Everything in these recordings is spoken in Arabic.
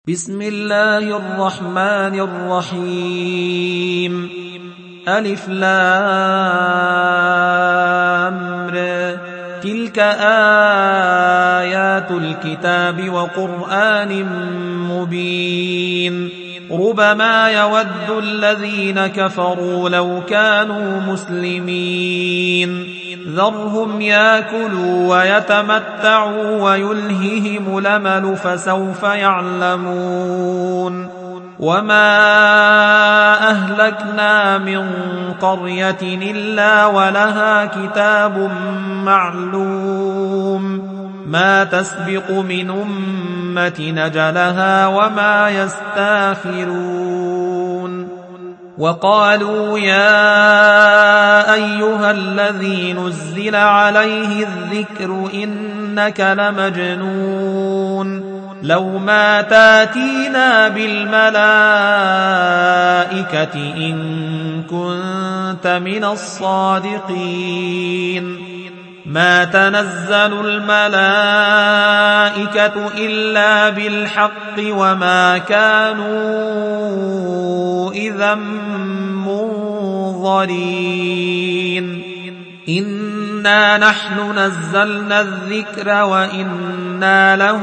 بسم الله الرحمن الرحيم. ألف لام ر. تلك آيات الكتاب وقرآن مبين. ربما يود الذين كفروا لو كانوا مسلمين. ذرهم ياكلوا ويتمتعوا ويلههم الأمل فسوف يعلمون. وما أهلكنا من قرية إلا ولها كتاب معلوم ما تسبق من أمة أجلها وما يستاخرون. وقالوا يا أيها الذي نزل عليه الذكر إنك لمجنون لو ما تاتينا بالملائكة إن كنت من الصادقين. ما تنزل الملائكة إلا بالحق وما كانوا إذا منظرين. إنا نحن نزلنا الذكر وإنا له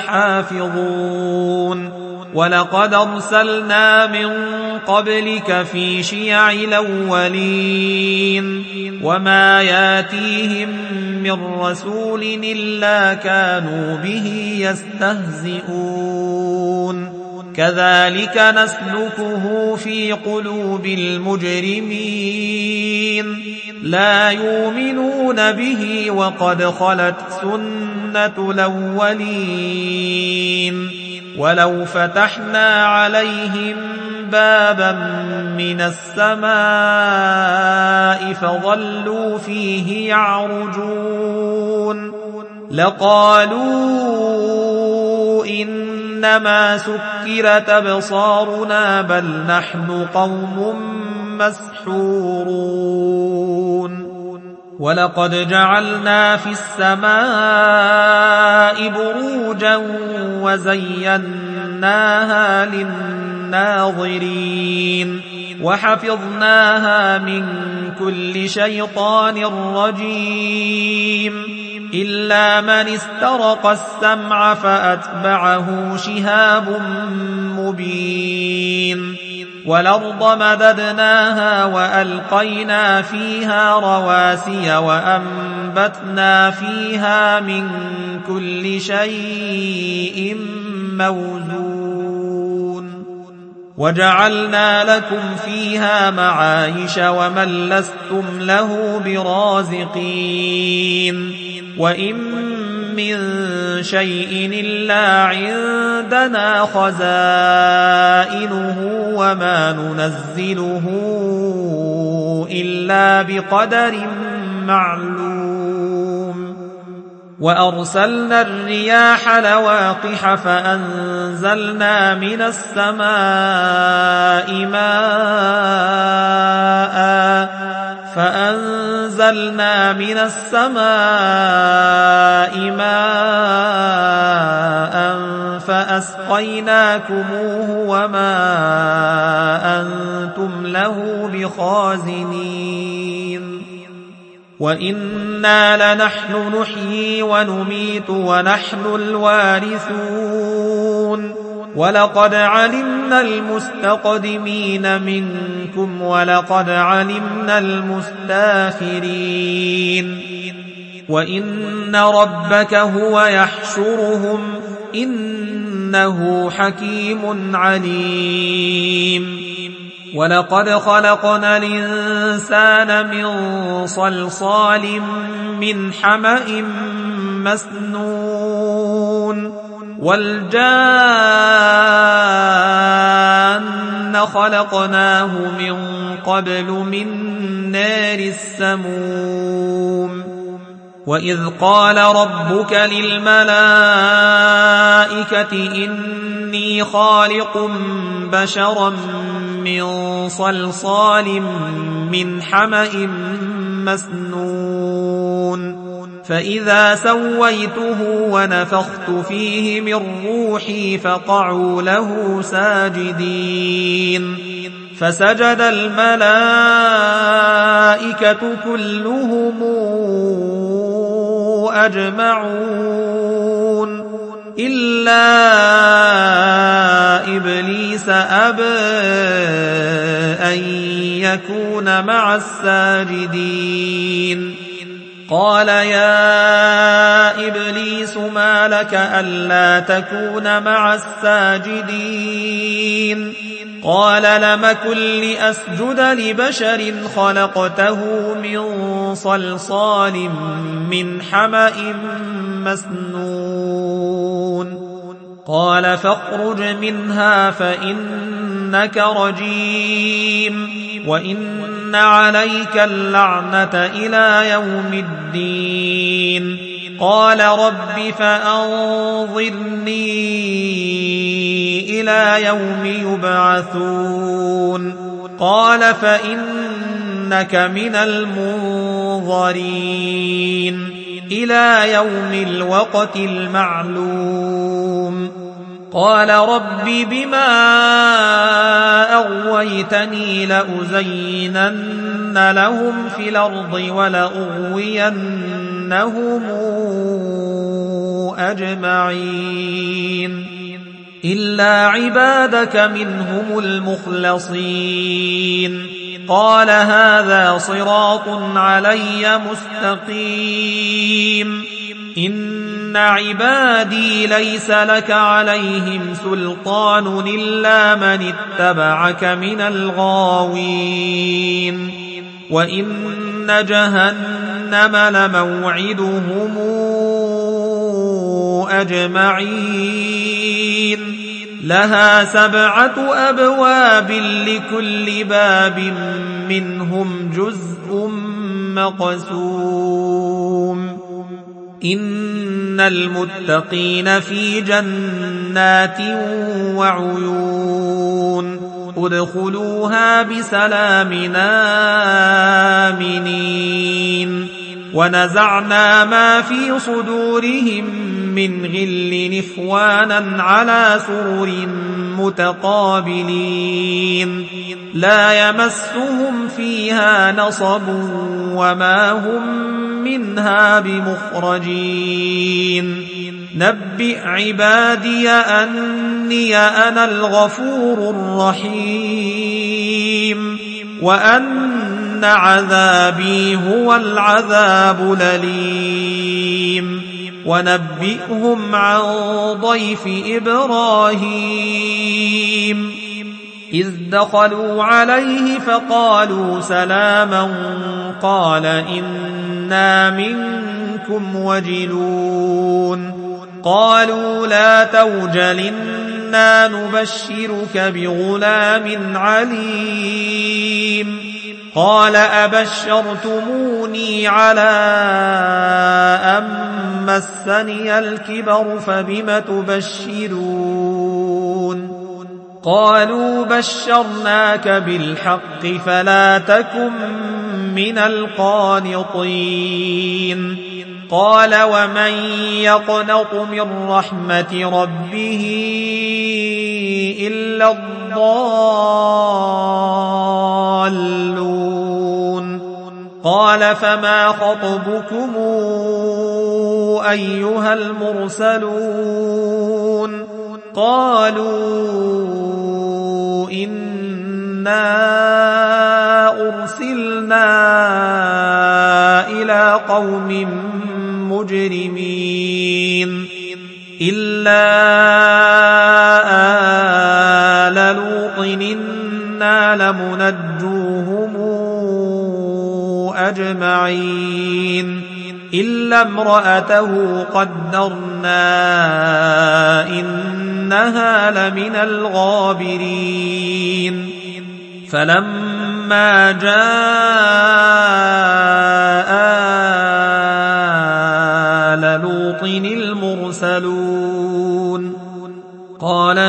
لحافظون. ولقد أرسلنا من قبلك في شيع الأولين وما ياتيهم من رسول إلا كانوا به يستهزئون. كذلك نسلكه في قلوب المجرمين لا يؤمنون به وقد خلت سنة الأولين. ولو فتحنا عليهم بابا من السماء فظلوا فيه يعرجون لقالوا إنما سكرت أبصارنا بل نحن قوم مسحورون. ولقد جعلنا في السماء بروجا وزيناها للناظرين وحفظناها من كل شيطان رجيم إلا من استرق السمع فأتبعه شهاب مبين. والأرض مددناها وألقينا فيها رواسي وأنبتنا فيها من كل شيء موزون. وجعلنا لكم فيها معايش ومن لستم له برازقين. وإن من شيء إلا عندنا خزائنه وما ننزله إلا بقدر معلوم. وأرسلنا الرياح لواقح فأنزلنا من السماء ماء فأسقيناكموه وما أنتم له بخازنين. وإنا لنحن نحيي ونميت ونحن الوارثون. ولقد علمنا المستقدمين منكم ولقد علمنا المستاخرين. وإن ربك هو يحشرهم إنه حكيم عليم. ولقد خلقنا الإنسان من صلصال من حمأ مسنون. والجان خلقناه من قبل من نار السموم. وإذ قال ربك للملائكة إني خالق بشرا من صلصال من حمأ مسنون فإذا سويته ونفخت فيه من روحي فقعوا له ساجدين فسجد الملائكة كلهم أجمعون إلا إبليس أبى أن يكون مع الساجدين قال يا إبليس ما لك ألا تكون مع الساجدين قال لم كن لأسجد لبشر خلقته من صلصال من حمأ مسنون قال فاخرج منها فإنك رجيم وإن عليك اللعنة إلى يوم الدين قال رب فأنظرني إلى يوم يبعثون قال فإنك من المنظرين إلى يوم الوقت المعلوم قال رب بما أغويتني لأزينن لهم في الأرض ولأغوينهم أجمعين إلا عبادك منهم المخلصين قال هذا صراط علي مستقيم إن عبادي ليس لك عليهم سلطان إلا من اتبعك من الغاوين وإن جهنم لموعدهم أجمعين لها 7 أبواب لكل باب منهم جزء مقسوم إن المتقين في جنات وعيون ادخلوها بسلام آمنين ونزعنا ما في صدورهم من غل إخوانا على سرر متقابلين لا يمسهم فيها نصب وما هم منها بمخرجين نبئ عبادي أني أنا الغفور الرحيم وأن عذابي هو العذاب الأليم ونبئهم عن ضيف إبراهيم إذ دخلوا عليه فقالوا سلاما قال إنا منكم وجلون قالوا لا توجل إنا نبشرك بغلام عليم قال أبشرتموني على أن مسني الكبر فبم تبشرون قالوا بشرناك بالحق فلا تكن من القانطين قال ومن يقنط من رحمة ربه إلا الضالون قال فما خطبكم أيها المرسلون قالوا إنا أرسلنا إلى قوم مجرمين إلا آل لوط إنا لمنجوهم أجمعين إلا امرأته قدرنا إنها لمن الغابرين فلما جاء آل لوط المرسلون قال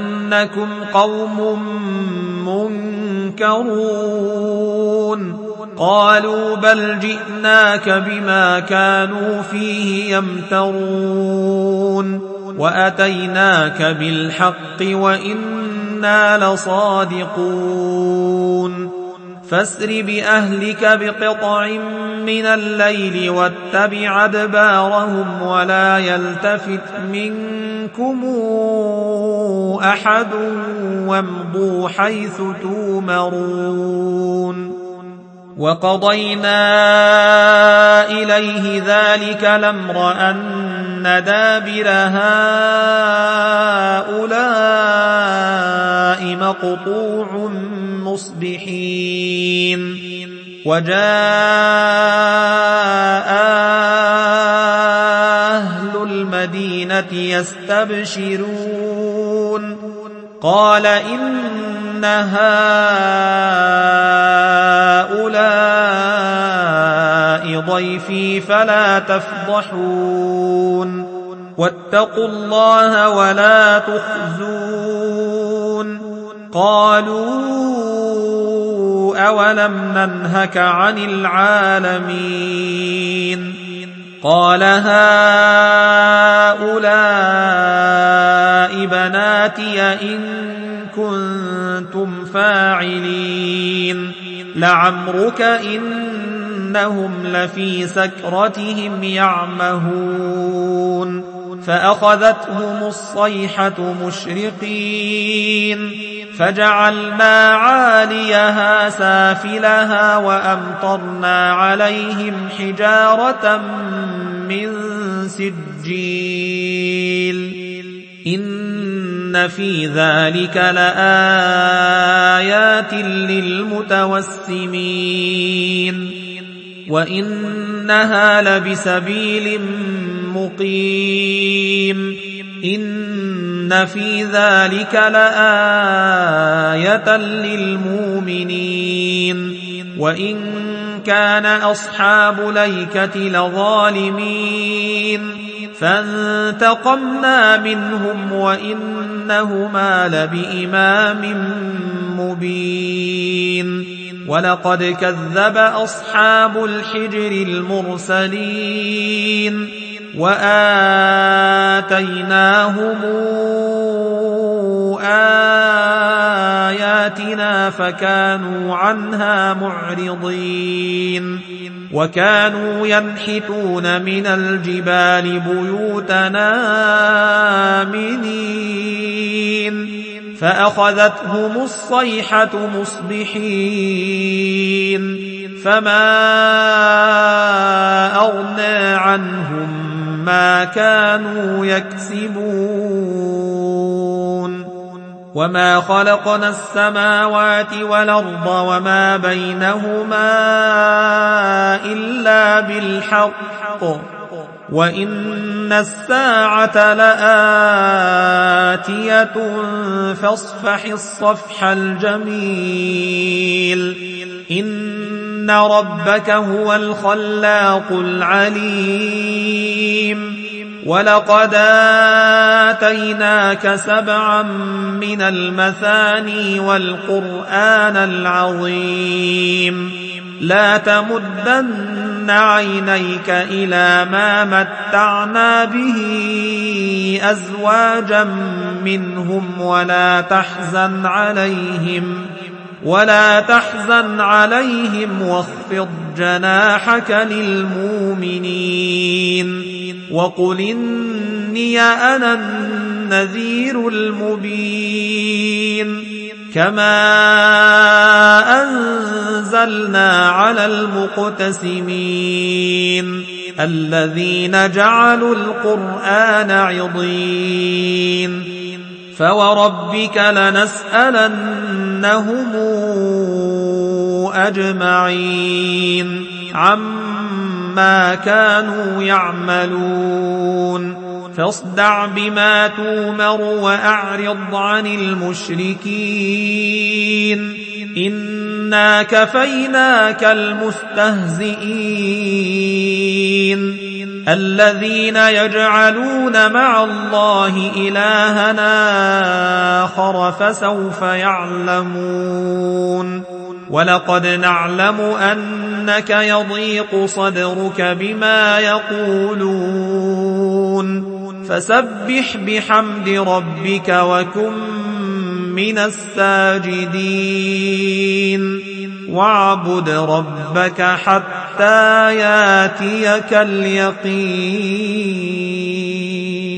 إنكم قوم منكرون قالوا بل جئناك بما كانوا فيه يمترون وأتيناك بالحق وإنا لصادقون فاسر بأهلك بقطع من الليل واتبع أدبارهم ولا يلتفت منكم أحد وامضوا حيث تومرون وقضينا إليه ذلك الأمر أن دابر هؤلاء مقطوع مصبحين وجاء أهل المدينة يستبشرون قال إن هؤلاء ضيفي فلا تفضحون واتقوا الله ولا تخزون قالوا أولم ننهك عن العالمين قال هؤلاء بناتي إن كنتم فاعلين لعمرك إنهم لفي سكرتهم يعمهون فأخذتهم الصيحة مشرقين فجعلنا عاليها سافلها وأمطرنا عليهم حجارة من سجيل إن في ذلك لآيات للمتوسمين وإنها لبسبيل مقيم إن في ذلك لآية للمؤمنين وإن كان أصحاب الأيكة لظالمين فانتقمنا منهم وإنهما لبإمام مبين ولقد كذب أصحاب الحجر المرسلين وآتيناهم آياتنا فكانوا عنها معرضين وكانوا ينحتون من الجبال بيوتنا آمنين فأخذتهم الصيحة مصبحين فما أغنى عنهم ما كانوا يكسبون وما خلقنا السماوات والأرض وما بينهما إلا بالحق وإن الساعة لآتية فاصفح الصفح الجميل إن ربك هو الخلاق العليم ولقد آتيناك 7 من المثاني والقرآن العظيم لا تمدن عينيك إلى ما متعنا به أزواجا منهم ولا تحزن عليهم واخفض جناحك للمؤمنين وقل إني أنا النذير المبين كما أنزلنا على المقتسمين الذين جعلوا القرآن عضين فوربك لنسألنهم أجمعين عما كانوا يعملون فاصدع بما تومر وأعرض عن المشركين إنا كفيناك المستهزئين الذين يجعلون مع الله إلهنا آخر فسوف يعلمون ولقد نعلم أنك يضيق صدرك بما يقولون فسبح بحمد ربك وكن من الساجدين واعبد ربك حتى ياتيك اليقين.